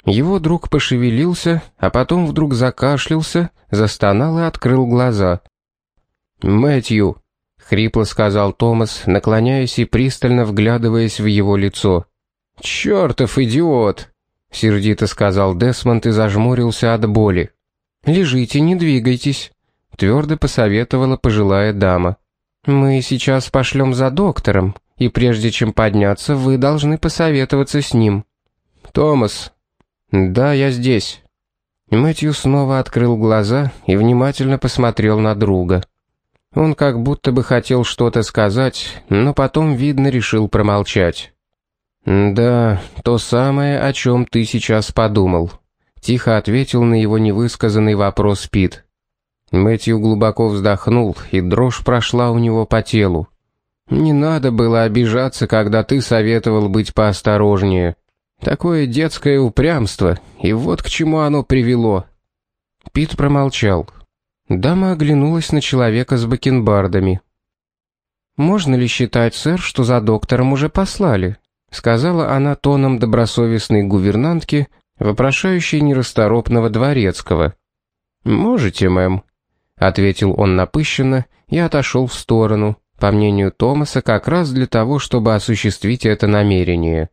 Его друг пошевелился, а потом вдруг закашлялся, застонал и открыл глаза. «Мэтью», — хрипло сказал Томас, наклоняясь и пристально вглядываясь в его лицо. «Чёртов идиот!» — сердито сказал Десмонд и зажмурился от боли. «Лежите, не двигайтесь», — твердо посоветовала пожилая дама. «Мы сейчас пошлем за доктором, и прежде чем подняться, вы должны посоветоваться с ним». «Томас». «Да, я здесь». Мэтью снова открыл глаза и внимательно посмотрел на друга. Он как будто бы хотел что-то сказать, но потом, видно, решил промолчать. «Да, то самое, о чем ты сейчас подумал», — тихо ответил на его невысказанный вопрос Пит. Мэтью глубоко вздохнул, и дрожь прошла у него по телу. «Не надо было обижаться, когда ты советовал быть поосторожнее. Такое детское упрямство, и вот к чему оно привело». Пит промолчал. Дама оглянулась на человека с бакенбардами. «Можно ли считать, сэр, что за доктором уже послали?» — сказала она тоном добросовестной гувернантки, вопрошающей нерасторопного дворецкого. «Можете, мэм», — ответил он напыщенно и отошел в сторону, по мнению Томаса, как раз для того, чтобы осуществить это намерение.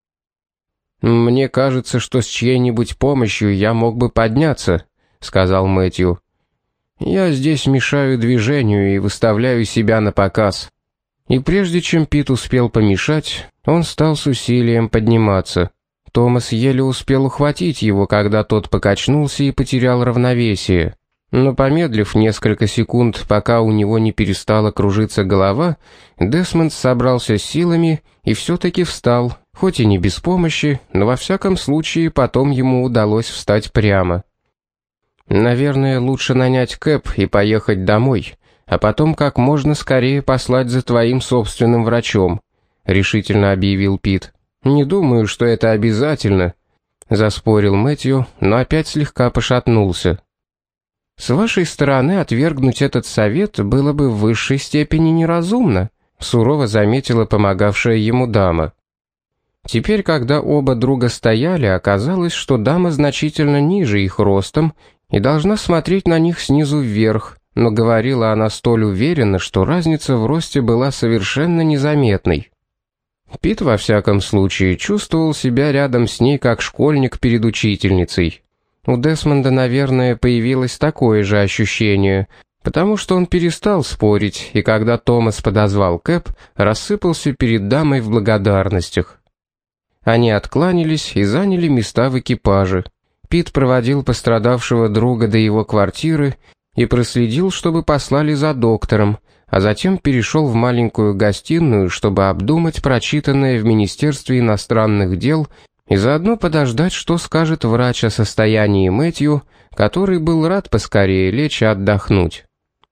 «Мне кажется, что с чьей-нибудь помощью я мог бы подняться», — сказал Мэтью. «Я здесь мешаю движению и выставляю себя на показ». И прежде чем Пит успел помешать, он стал с усилием подниматься. Томас еле успел ухватить его, когда тот покачнулся и потерял равновесие. Но помедлив несколько секунд, пока у него не перестала кружиться голова, Десмонд собрался с силами и все-таки встал, хоть и не без помощи, но во всяком случае потом ему удалось встать прямо. «Наверное, лучше нанять кэб и поехать домой, а потом как можно скорее послать за твоим собственным врачом», — решительно объявил Пит. «Не думаю, что это обязательно», — заспорил Мэтью, но опять слегка пошатнулся. «С вашей стороны отвергнуть этот совет было бы в высшей степени неразумно», — сурово заметила помогавшая ему дама. Теперь, когда оба друга стояли, оказалось, что дама значительно ниже их ростом и должна смотреть на них снизу вверх, но говорила она столь уверенно, что разница в росте была совершенно незаметной. Пит, во всяком случае, чувствовал себя рядом с ней как школьник перед учительницей. У Десмонда, наверное, появилось такое же ощущение, потому что он перестал спорить, и когда Томас подозвал кэб, рассыпался перед дамой в благодарностях. Они откланялись и заняли места в экипаже. Пит проводил пострадавшего друга до его квартиры и проследил, чтобы послали за доктором, а затем перешел в маленькую гостиную, чтобы обдумать прочитанное в Министерстве иностранных дел и заодно подождать, что скажет врач о состоянии Мэтью, который был рад поскорее лечь и отдохнуть.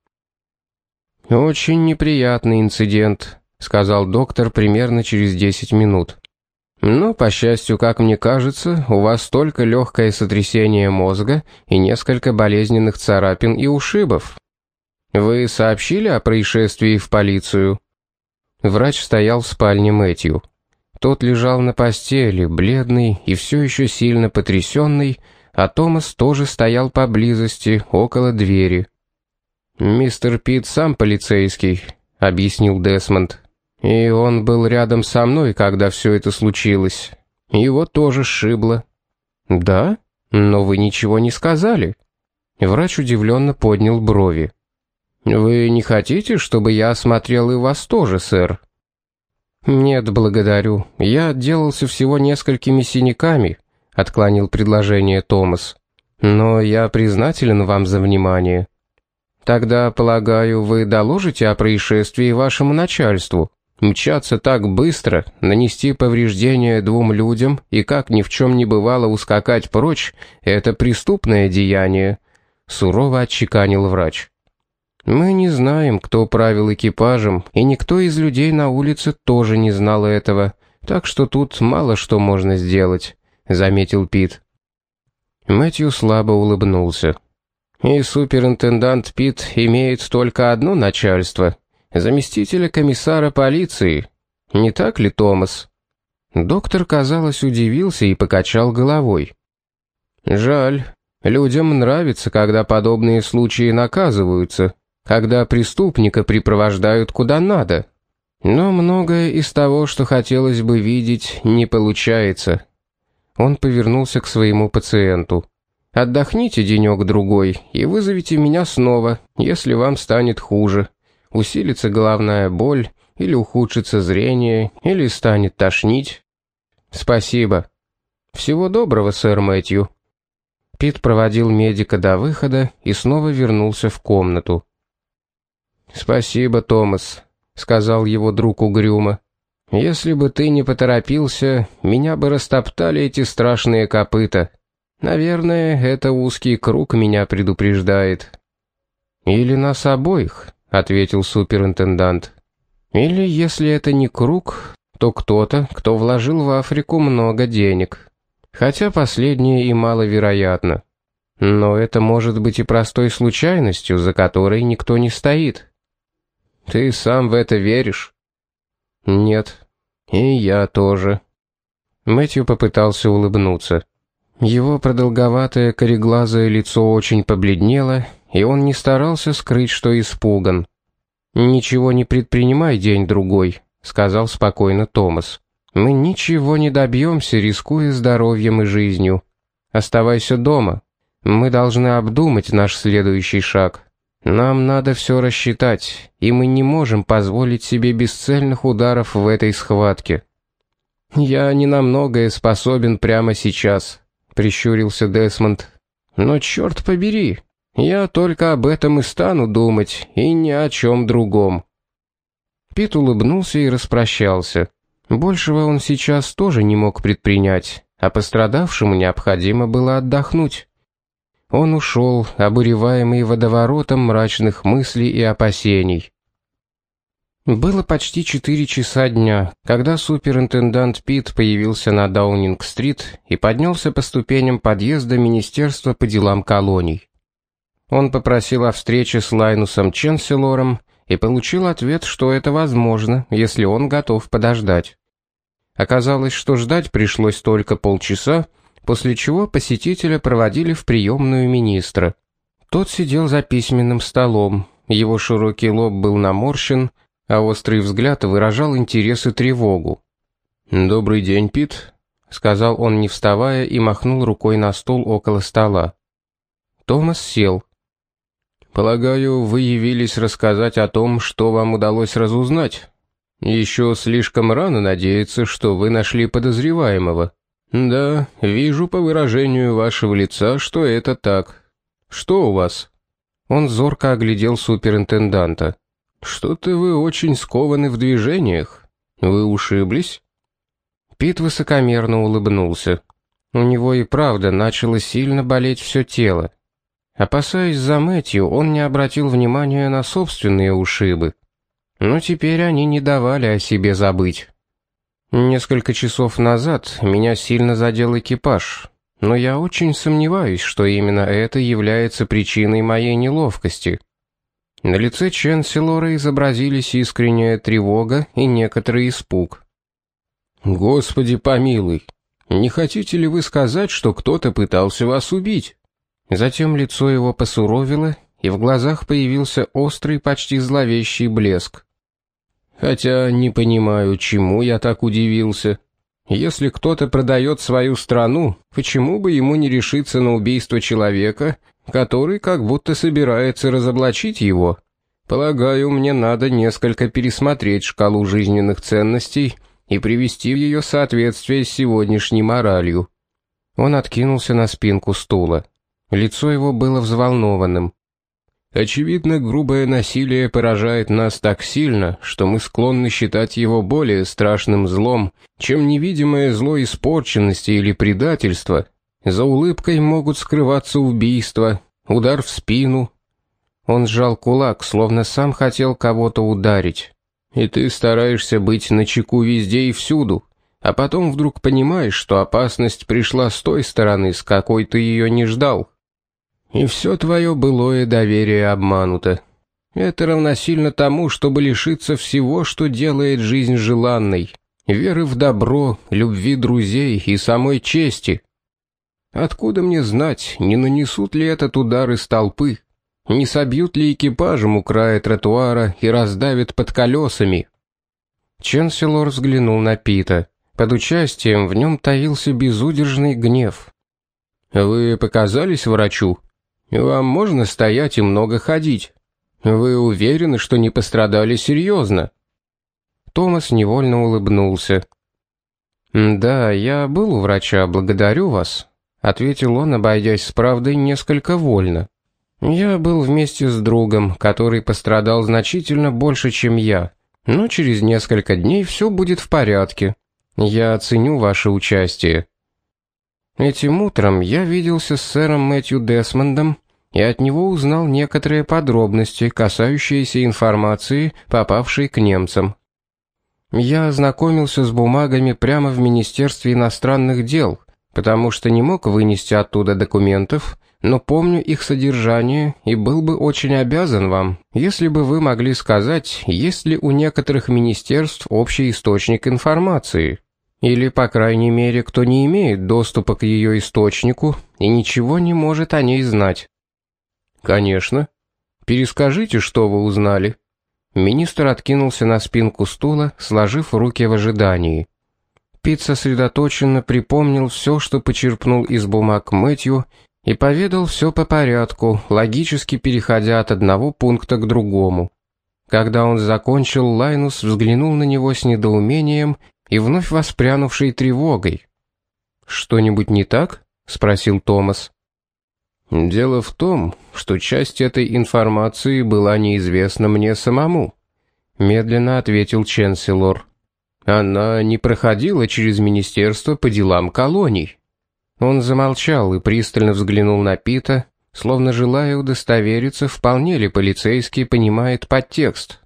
«Очень неприятный инцидент», — сказал доктор примерно через 10 минут. «Но, по счастью, как мне кажется, у вас только легкое сотрясение мозга и несколько болезненных царапин и ушибов. Вы сообщили о происшествии в полицию?» Врач стоял в спальне Мэтью. Тот лежал на постели, бледный и все еще сильно потрясенный, а Томас тоже стоял поблизости, около двери. «Мистер Пит сам полицейский», — объяснил Десмонд. «И он был рядом со мной, когда все это случилось. Его тоже сшибло». «Да? Но вы ничего не сказали». Врач удивленно поднял брови. «Вы не хотите, чтобы я осмотрел и вас тоже, сэр?» «Нет, благодарю. Я отделался всего несколькими синяками», — отклонил предложение Томас. «Но я признателен вам за внимание». «Тогда, полагаю, вы доложите о происшествии вашему начальству? Мчаться так быстро, нанести повреждения 2 людям и как ни в чем не бывало ускакать прочь — это преступное деяние», — сурово отчеканил врач. «Мы не знаем, кто правил экипажем, и никто из людей на улице тоже не знал этого, так что тут мало что можно сделать», — заметил Пит. Мэтью слабо улыбнулся. «И суперинтендант Пит имеет только одно начальство — заместителя комиссара полиции. Не так ли, Томас?» Доктор, казалось, удивился и покачал головой. Жаль. Людям нравится, когда подобные случаи наказываются, когда преступника припровождают куда надо. Но многое из того, что хотелось бы видеть, не получается. Он повернулся к своему пациенту. «Отдохните денек-другой и вызовите меня снова, если вам станет хуже. Усилится головная боль, или ухудшится зрение, или станет тошнить». «Спасибо. Всего доброго, сэр Мэтью». Пит проводил медика до выхода и снова вернулся в комнату. «Спасибо, Томас», — сказал его друг угрюмо. «Если бы ты не поторопился, меня бы растоптали эти страшные копыта. Наверное, это узкий круг меня предупреждает». «Или нас обоих», — ответил суперинтендант. «Или, если это не круг, то кто-то, кто вложил в Африку много денег. Хотя последнее и маловероятно. Но это может быть и простой случайностью, за которой никто не стоит». «Ты сам в это веришь?» «Нет. И я тоже». Мэтью попытался улыбнуться. Его продолговатое кореглазое лицо очень побледнело, и он не старался скрыть, что испуган. «Ничего не предпринимай день-другой», — сказал спокойно Томас. «Мы ничего не добьемся, рискуя здоровьем и жизнью. Оставайся дома. Мы должны обдумать наш следующий шаг. Нам надо все рассчитать, и мы не можем позволить себе бесцельных ударов в этой схватке». «Я не на многое способен прямо сейчас», — прищурился Десмонд. «Но черт побери, я только об этом и стану думать, и ни о чем другом». Пит улыбнулся и распрощался. Большего он сейчас тоже не мог предпринять, а пострадавшему необходимо было отдохнуть. Он ушел, обуреваемый водоворотом мрачных мыслей и опасений. Было почти 4 часа дня, когда суперинтендант Пит появился на Даунинг-стрит и поднялся по ступеням подъезда Министерства по делам колоний. Он попросил о встрече с Лайнусом Ченселором и получил ответ, что это возможно, если он готов подождать. Оказалось, что ждать пришлось только полчаса, после чего посетителя проводили в приемную министра. Тот сидел за письменным столом, его широкий лоб был наморщен, а острый взгляд выражал интерес и тревогу. «Добрый день, Пит», — сказал он, не вставая, и махнул рукой на стул около стола. Томас сел. «Полагаю, вы явились рассказать о том, что вам удалось разузнать. Еще слишком рано надеяться, что вы нашли подозреваемого. Да, вижу по выражению вашего лица, что это так. Что у вас?» Он зорко оглядел суперинтенданта. «Что-то вы очень скованы в движениях. Вы ушиблись?» Пит высокомерно улыбнулся. У него и правда начало сильно болеть все тело. Опасаясь за Мэтью, он не обратил внимания на собственные ушибы. Но теперь они не давали о себе забыть. «Несколько часов назад меня сильно задел экипаж, но я очень сомневаюсь, что именно это является причиной моей неловкости». На лице Ченселора изобразились искренняя тревога и некоторый испуг. «Господи помилуй, не хотите ли вы сказать, что кто-то пытался вас убить?» Затем лицо его посуровило, и в глазах появился острый, почти зловещий блеск. «Хотя не понимаю, чему я так удивился. Если кто-то продает свою страну, почему бы ему не решиться на убийство человека, который как будто собирается разоблачить его? Полагаю, мне надо несколько пересмотреть шкалу жизненных ценностей и привести ее в соответствие с сегодняшней моралью». Он откинулся на спинку стула. Лицо его было взволнованным. «Очевидно, грубое насилие поражает нас так сильно, что мы склонны считать его более страшным злом, чем невидимое зло испорченности или предательства. За улыбкой могут скрываться убийства, удар в спину». Он сжал кулак, словно сам хотел кого-то ударить. «И ты стараешься быть начеку везде и всюду, а потом вдруг понимаешь, что опасность пришла с той стороны, с какой ты ее не ждал. И все твое былое доверие обмануто. Это равносильно тому, чтобы лишиться всего, что делает жизнь желанной, веры в добро, любви друзей и самой чести». Откуда мне знать, не нанесут ли этот удар из толпы? Не собьют ли экипажем у края тротуара и раздавят под колесами?» Ченселор взглянул на Пита. Под участием в нем таился безудержный гнев. «Вы показались врачу? Вам можно стоять и много ходить? Вы уверены, что не пострадали серьезно?» Томас невольно улыбнулся. «Да, я был у врача, благодарю вас», — ответил он, обойдясь с правдой несколько вольно. «Я был вместе с другом, который пострадал значительно больше, чем я, но через несколько дней все будет в порядке. Я оценю ваше участие». Этим утром я виделся с сэром Мэтью Десмондом и от него узнал некоторые подробности, касающиеся информации, попавшей к немцам. Я ознакомился с бумагами прямо в Министерстве иностранных дел, потому что не мог вынести оттуда документов, но помню их содержание и был бы очень обязан вам, если бы вы могли сказать, есть ли у некоторых министерств общий источник информации, или, по крайней мере, кто не имеет доступа к ее источнику и ничего не может о ней знать. «Конечно. Перескажите, что вы узнали». Министр откинулся на спинку стула, сложив руки в ожидании. Пит сосредоточенно припомнил все, что почерпнул из бумаг Мэтью, и поведал все по порядку, логически переходя от одного пункта к другому. Когда он закончил, Лайнус взглянул на него с недоумением и вновь воспрянувшей тревогой. «Что-нибудь не так?» — спросил Томас. «Дело в том, что часть этой информации была неизвестна мне самому», — медленно ответил Ченселор. «Она не проходила через Министерство по делам колоний». Он замолчал и пристально взглянул на Пита, словно желая удостовериться, вполне ли полицейский понимает подтекст.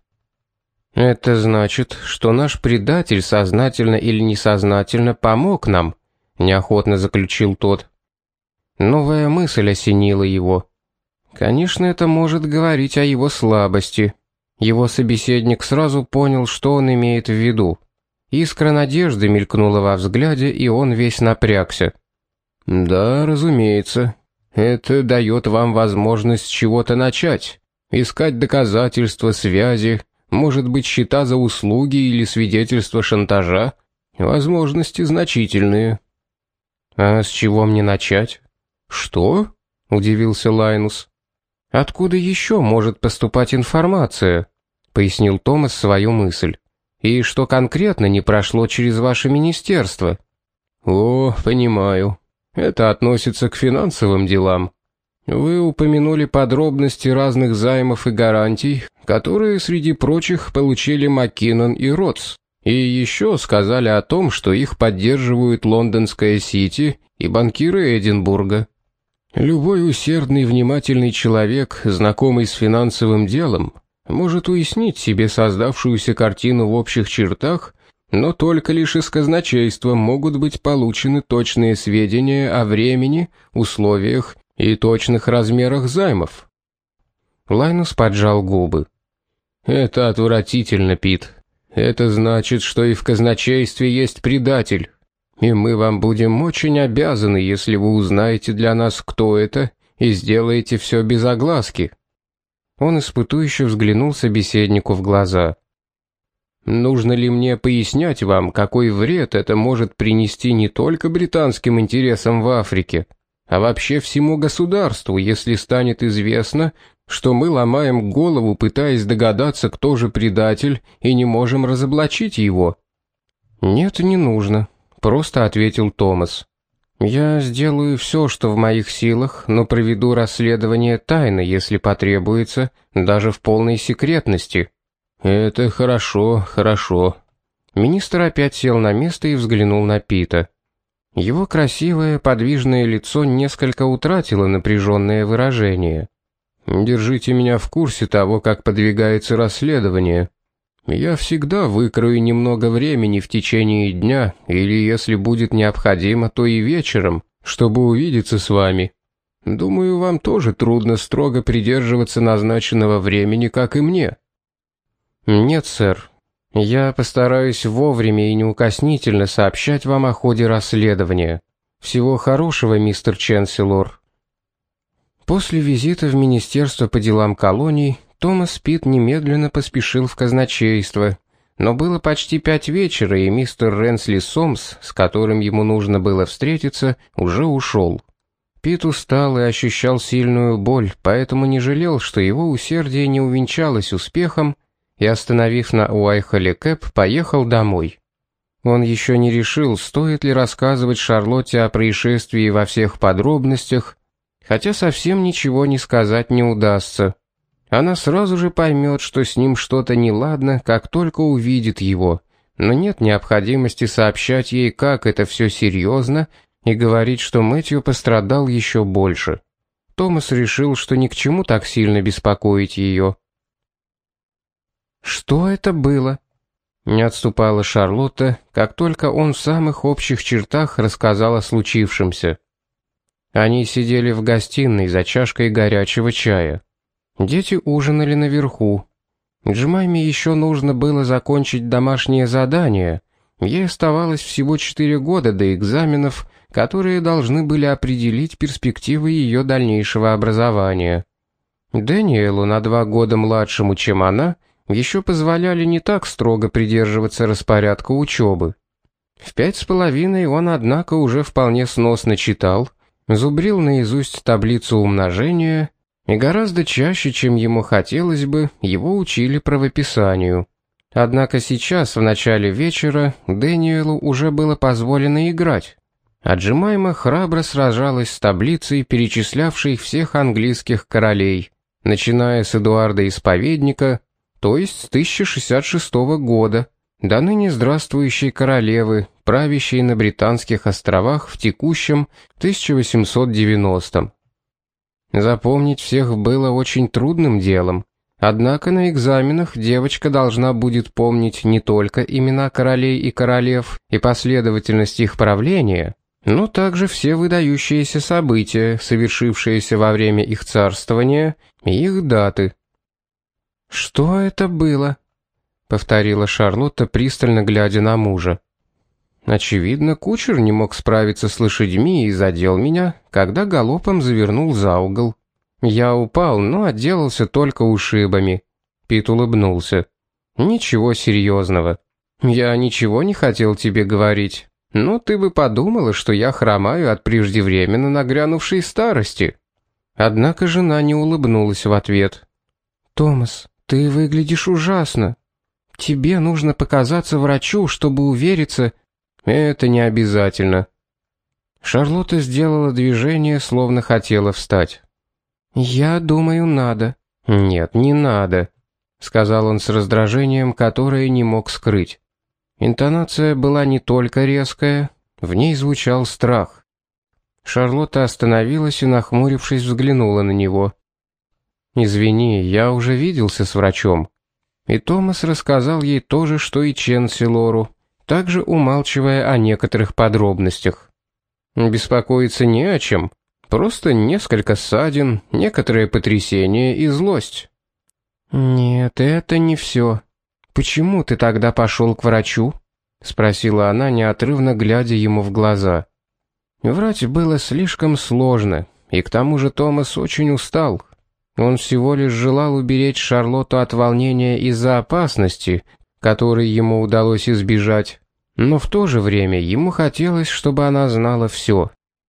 «Это значит, что наш предатель сознательно или несознательно помог нам», — неохотно заключил тот. Новая мысль осенила его. Конечно, это может говорить о его слабости. Его собеседник сразу понял, что он имеет в виду. Искра надежды мелькнула во взгляде, и он весь напрягся. «Да, разумеется. Это дает вам возможность с чего-то начать. Искать доказательства, связи, может быть, счета за услуги или свидетельства шантажа. Возможности значительные». «А с чего мне начать?» «Что?» — удивился Лайнус. «Откуда еще может поступать информация?» — пояснил Томас свою мысль. «И что конкретно не прошло через ваше министерство?» «О, понимаю. Это относится к финансовым делам. Вы упомянули подробности разных займов и гарантий, которые, среди прочих, получили Маккинон и Ротс. И еще сказали о том, что их поддерживают лондонская Сити и банкиры Эдинбурга. Любой усердный, внимательный человек, знакомый с финансовым делом, может уяснить себе создавшуюся картину в общих чертах, но только лишь из казначейства могут быть получены точные сведения о времени, условиях и точных размерах займов». Лайнус поджал губы. «Это отвратительно, Пит. Это значит, что и в казначействе есть предатель. И мы вам будем очень обязаны, если вы узнаете для нас, кто это, и сделаете все без огласки». Он испытующе взглянул собеседнику в глаза. «Нужно ли мне пояснять вам, какой вред это может принести не только британским интересам в Африке, а вообще всему государству, если станет известно, что мы ломаем голову, пытаясь догадаться, кто же предатель, и не можем разоблачить его?» «Нет, не нужно», — просто ответил Томас. «Я сделаю все, что в моих силах, но проведу расследование тайно, если потребуется, даже в полной секретности». «Это хорошо, хорошо». Министр опять сел на место и взглянул на Пита. Его красивое, подвижное лицо несколько утратило напряженное выражение. «Держите меня в курсе того, как подвигается расследование. Я всегда выкрою немного времени в течение дня, или, если будет необходимо, то и вечером, чтобы увидеться с вами. Думаю, вам тоже трудно строго придерживаться назначенного времени, как и мне». «Нет, сэр. Я постараюсь вовремя и неукоснительно сообщать вам о ходе расследования. Всего хорошего, мистер Ченселор». После визита в Министерство по делам колоний Томас Питт немедленно поспешил в казначейство, но было почти 5 вечера, и мистер Ренсли Сомс, с которым ему нужно было встретиться, уже ушел. Питт устал и ощущал сильную боль, поэтому не жалел, что его усердие не увенчалось успехом, и, остановив на Уайхоле кэб, поехал домой. Он еще не решил, стоит ли рассказывать Шарлотте о происшествии во всех подробностях, хотя совсем ничего не сказать не удастся. Она сразу же поймет, что с ним что-то неладно, как только увидит его, но нет необходимости сообщать ей, как это все серьезно, и говорить, что Мэтью пострадал еще больше. Томас решил, что ни к чему так сильно беспокоить ее. «Что это было?» Не отступала Шарлотта, как только он в самых общих чертах рассказал о случившемся. Они сидели в гостиной за чашкой горячего чая. Дети ужинали наверху. Джемайме еще нужно было закончить домашнее задание. Ей оставалось всего 4 года до экзаменов, которые должны были определить перспективы ее дальнейшего образования. Дэниелу, на 2 года младшему, чем она, еще позволяли не так строго придерживаться распорядка учебы. В 5,5 он, однако, уже вполне сносно читал, зубрил наизусть таблицу умножения, и гораздо чаще, чем ему хотелось бы, его учили правописанию. Однако сейчас, в начале вечера, Дэниелу уже было позволено играть, а Джемайма храбро сражалась с таблицей, перечислявшей всех английских королей, начиная с Эдуарда Исповедника, то есть с 1066 года, до ныне здравствующей королевы, правящей на Британских островах в текущем 1890-м. Запомнить всех было очень трудным делом, однако на экзаменах девочка должна будет помнить не только имена королей и королев и последовательность их правления, но также все выдающиеся события, совершившиеся во время их царствования, и их даты. «Что это было?» — повторила Шарлотта, пристально глядя на мужа. «Очевидно, кучер не мог справиться с лошадьми и задел меня, когда галопом завернул за угол. Я упал, но отделался только ушибами». Пит улыбнулся. «Ничего серьезного. Я ничего не хотел тебе говорить, но ты бы подумала, что я хромаю от преждевременно нагрянувшей старости». Однако жена не улыбнулась в ответ. «Томас, ты выглядишь ужасно. Тебе нужно показаться врачу, чтобы увериться...» «Это не обязательно». Шарлотта сделала движение, словно хотела встать. «Я думаю, надо». «Нет, не надо», — сказал он с раздражением, которое не мог скрыть. Интонация была не только резкая, в ней звучал страх. Шарлотта остановилась и, нахмурившись, взглянула на него. «Извини, я уже виделся с врачом». И Томас рассказал ей то же, что и Ченселору, также умалчивая о некоторых подробностях. Беспокоиться не о чем, просто несколько ссадин, некоторые потрясения и злость. «Нет, это не все. Почему ты тогда пошел к врачу?» — спросила она, неотрывно глядя ему в глаза. Врать было слишком сложно, и к тому же Томас очень устал. Он всего лишь желал уберечь Шарлотту от волнения из-за опасности, которой ему удалось избежать, но в то же время ему хотелось, чтобы она знала все.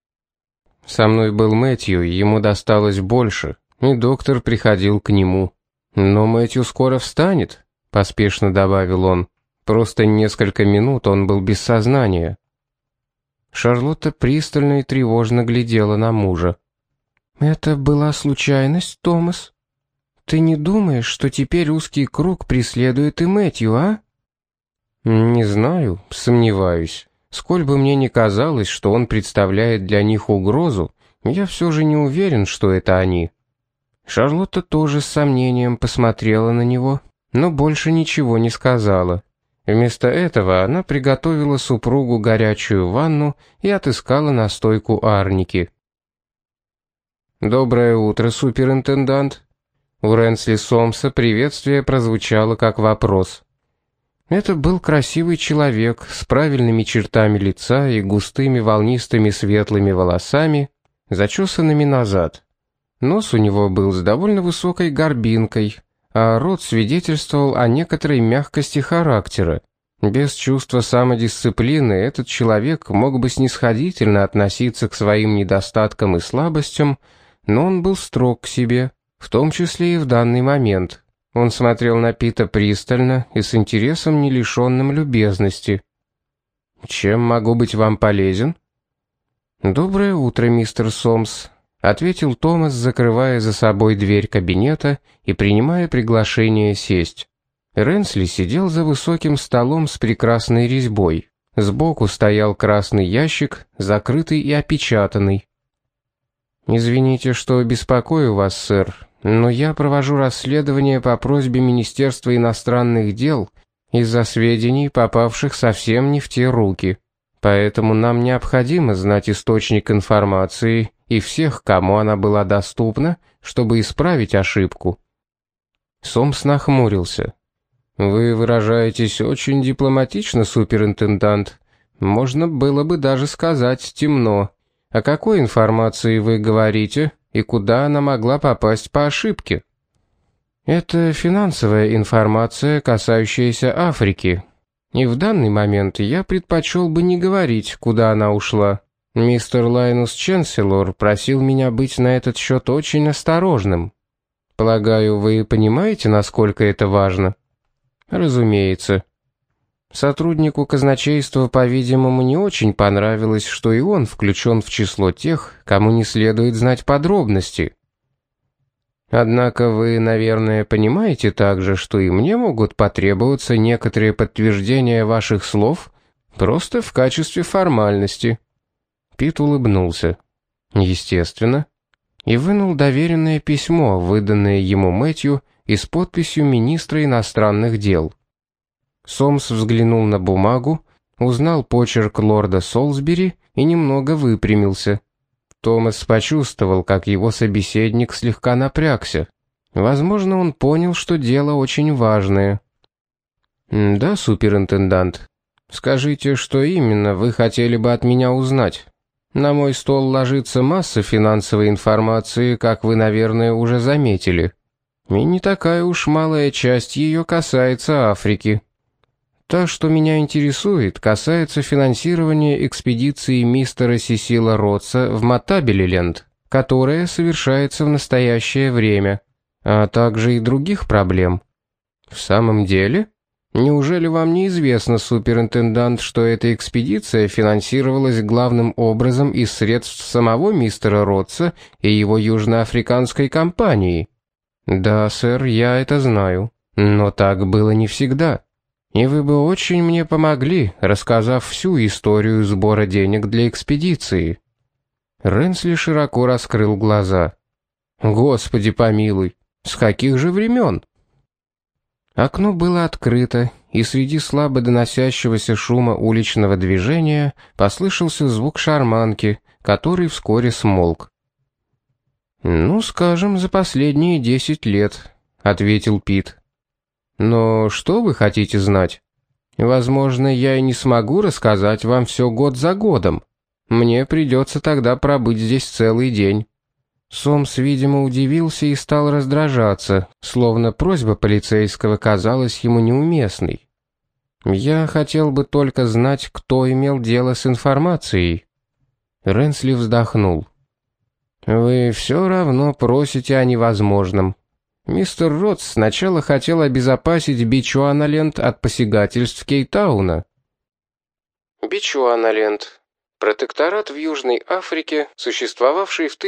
«Со мной был Мэтью, и ему досталось больше, и доктор приходил к нему. Но Мэтью скоро встанет», — поспешно добавил он. «Просто несколько минут он был без сознания». Шарлотта пристально и тревожно глядела на мужа. «Это была случайность, Томас? Ты не думаешь, что теперь узкий круг преследует и Мэтью, а?» «Не знаю, сомневаюсь. Сколь бы мне ни казалось, что он представляет для них угрозу, я все же не уверен, что это они». Шарлотта тоже с сомнением посмотрела на него, но больше ничего не сказала. Вместо этого она приготовила супругу горячую ванну и отыскала настойку арники. «Доброе утро, суперинтендант». У Ренсли Сомса приветствие прозвучало как вопрос. Это был красивый человек с правильными чертами лица и густыми волнистыми светлыми волосами, зачесанными назад. Нос у него был с довольно высокой горбинкой, а рот свидетельствовал о некоторой мягкости характера. Без чувства самодисциплины этот человек мог бы снисходительно относиться к своим недостаткам и слабостям, но он был строг к себе, в том числе и в данный момент. Он смотрел на Пита пристально и с интересом, не лишенным любезности. «Чем могу быть вам полезен?» «Доброе утро, мистер Сомс», — ответил Томас, закрывая за собой дверь кабинета и принимая приглашение сесть. Ренсли сидел за высоким столом с прекрасной резьбой. Сбоку стоял красный ящик, закрытый и опечатанный. «Извините, что беспокою вас, сэр, но я провожу расследование по просьбе Министерства иностранных дел из-за сведений, попавших совсем не в те руки. Поэтому нам необходимо знать источник информации и всех, кому она была доступна, чтобы исправить ошибку». Сомс нахмурился. «Вы выражаетесь очень дипломатично, суперинтендант. Можно было бы даже сказать темно. О какой информации вы говорите и куда она могла попасть по ошибке?» «Это финансовая информация, касающаяся Африки. И в данный момент я предпочел бы не говорить, куда она ушла. Мистер Лайнус Ченселор просил меня быть на этот счет очень осторожным. Полагаю, вы понимаете, насколько это важно?» «Разумеется». Сотруднику казначейства, по-видимому, не очень понравилось, что и он включен в число тех, кому не следует знать подробности. Однако вы, наверное, понимаете также, что и мне могут потребоваться некоторые подтверждения ваших слов просто в качестве формальности. Пит улыбнулся. Естественно. И вынул доверенное письмо, выданное ему Мэтью, и с подписью министра иностранных дел. Сомс взглянул на бумагу, узнал почерк лорда Солсбери и немного выпрямился. Томас почувствовал, как его собеседник слегка напрягся. Возможно, он понял, что дело очень важное. «Да, суперинтендант. Скажите, что именно вы хотели бы от меня узнать? На мой стол ложится масса финансовой информации, как вы, наверное, уже заметили. И не такая уж малая часть ее касается Африки. Та, что меня интересует, касается финансирования экспедиции мистера Сесила Ротса в Матабелиленд, которая совершается в настоящее время, а также и других проблем. В самом деле? Неужели вам не известно, суперинтендант, что эта экспедиция финансировалась главным образом из средств самого мистера Ротса и его южноафриканской компании? Да, сэр, я это знаю. Но так было не всегда. И вы бы очень мне помогли, рассказав всю историю сбора денег для экспедиции». Ренсли широко раскрыл глаза. «Господи помилуй, с каких же времен?» Окно было открыто, и среди слабо доносящегося шума уличного движения послышался звук шарманки, который вскоре смолк. «Ну, скажем, за последние 10 лет», — ответил Пит. «Но что вы хотите знать? Возможно, я и не смогу рассказать вам все год за годом. Мне придется тогда пробыть здесь целый день». Сомс, видимо, удивился и стал раздражаться, словно просьба полицейского казалась ему неуместной. «Я хотел бы только знать, кто имел дело с информацией». Ренсли вздохнул. «Вы все равно просите о невозможном. Мистер Ротс сначала хотел обезопасить Бичуаналенд от посягательств Кейптауна». Бичуаналенд — протекторат в Южной Африке, существовавший в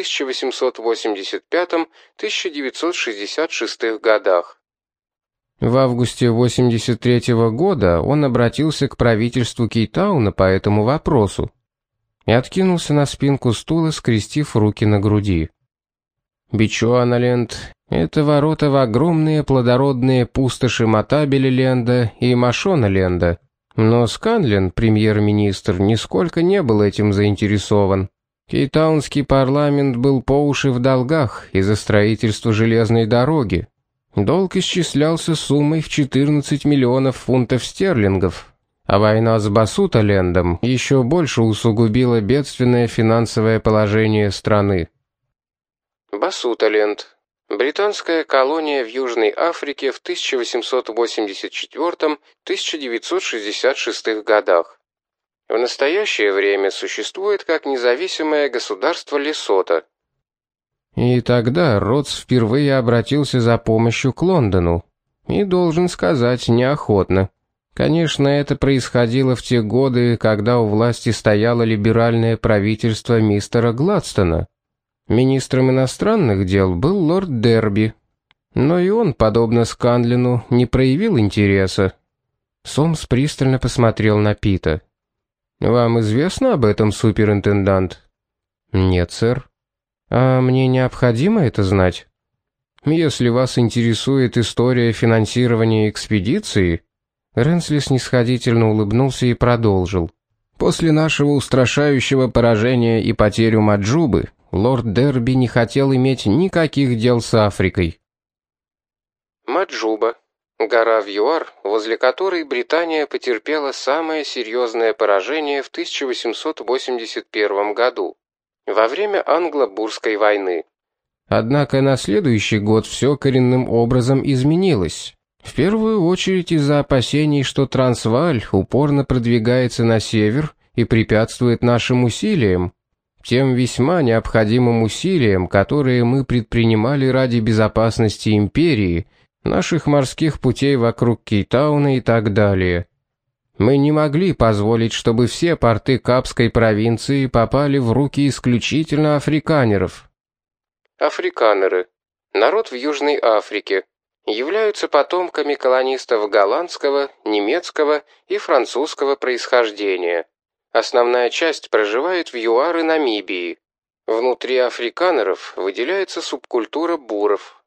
1885-1966 годах. В августе 1983 года он обратился к правительству Кейптауна по этому вопросу и откинулся на спинку стула, скрестив руки на груди. Бичуаналенд — это ворота в огромные плодородные пустоши Матабелиленда и Машоналенда, но Сканлен, премьер-министр, нисколько не был этим заинтересован. Кейптаунский парламент был по уши в долгах из-за строительства железной дороги. Долг исчислялся суммой в 14 миллионов фунтов стерлингов, а война с Басуталендом еще больше усугубила бедственное финансовое положение страны. Басуталенд. Британская колония в Южной Африке в 1884-1966 годах. В настоящее время существует как независимое государство Лесото. И тогда Ротс впервые обратился за помощью к Лондону. И, должен сказать, неохотно. Конечно, это происходило в те годы, когда у власти стояло либеральное правительство мистера Гладстона. Министром иностранных дел был лорд Дерби. Но и он, подобно Сканлину, не проявил интереса. Сомс пристально посмотрел на Пита. «Вам известно об этом, суперинтендант?» «Нет, сэр». «А мне необходимо это знать?» «Если вас интересует история финансирования экспедиции...» Ренсли снисходительно улыбнулся и продолжил. «После нашего устрашающего поражения и потерю Маджубы, лорд Дерби не хотел иметь никаких дел с Африкой». Маджуба. Гора в ЮАР, возле которой Британия потерпела самое серьезное поражение в 1881 году, во время Англо-Бурской войны. Однако на следующий год все коренным образом изменилось. В первую очередь из-за опасений, что Трансвааль упорно продвигается на север и препятствует нашим усилиям, тем весьма необходимым усилиям, которые мы предпринимали ради безопасности империи, наших морских путей вокруг Кейптауна и так далее. Мы не могли позволить, чтобы все порты Капской провинции попали в руки исключительно африканеров. Африканеры. Народ в Южной Африке. Являются потомками колонистов голландского, немецкого и французского происхождения. Основная часть проживает в ЮАР и Намибии. Внутри африканеров выделяется субкультура буров.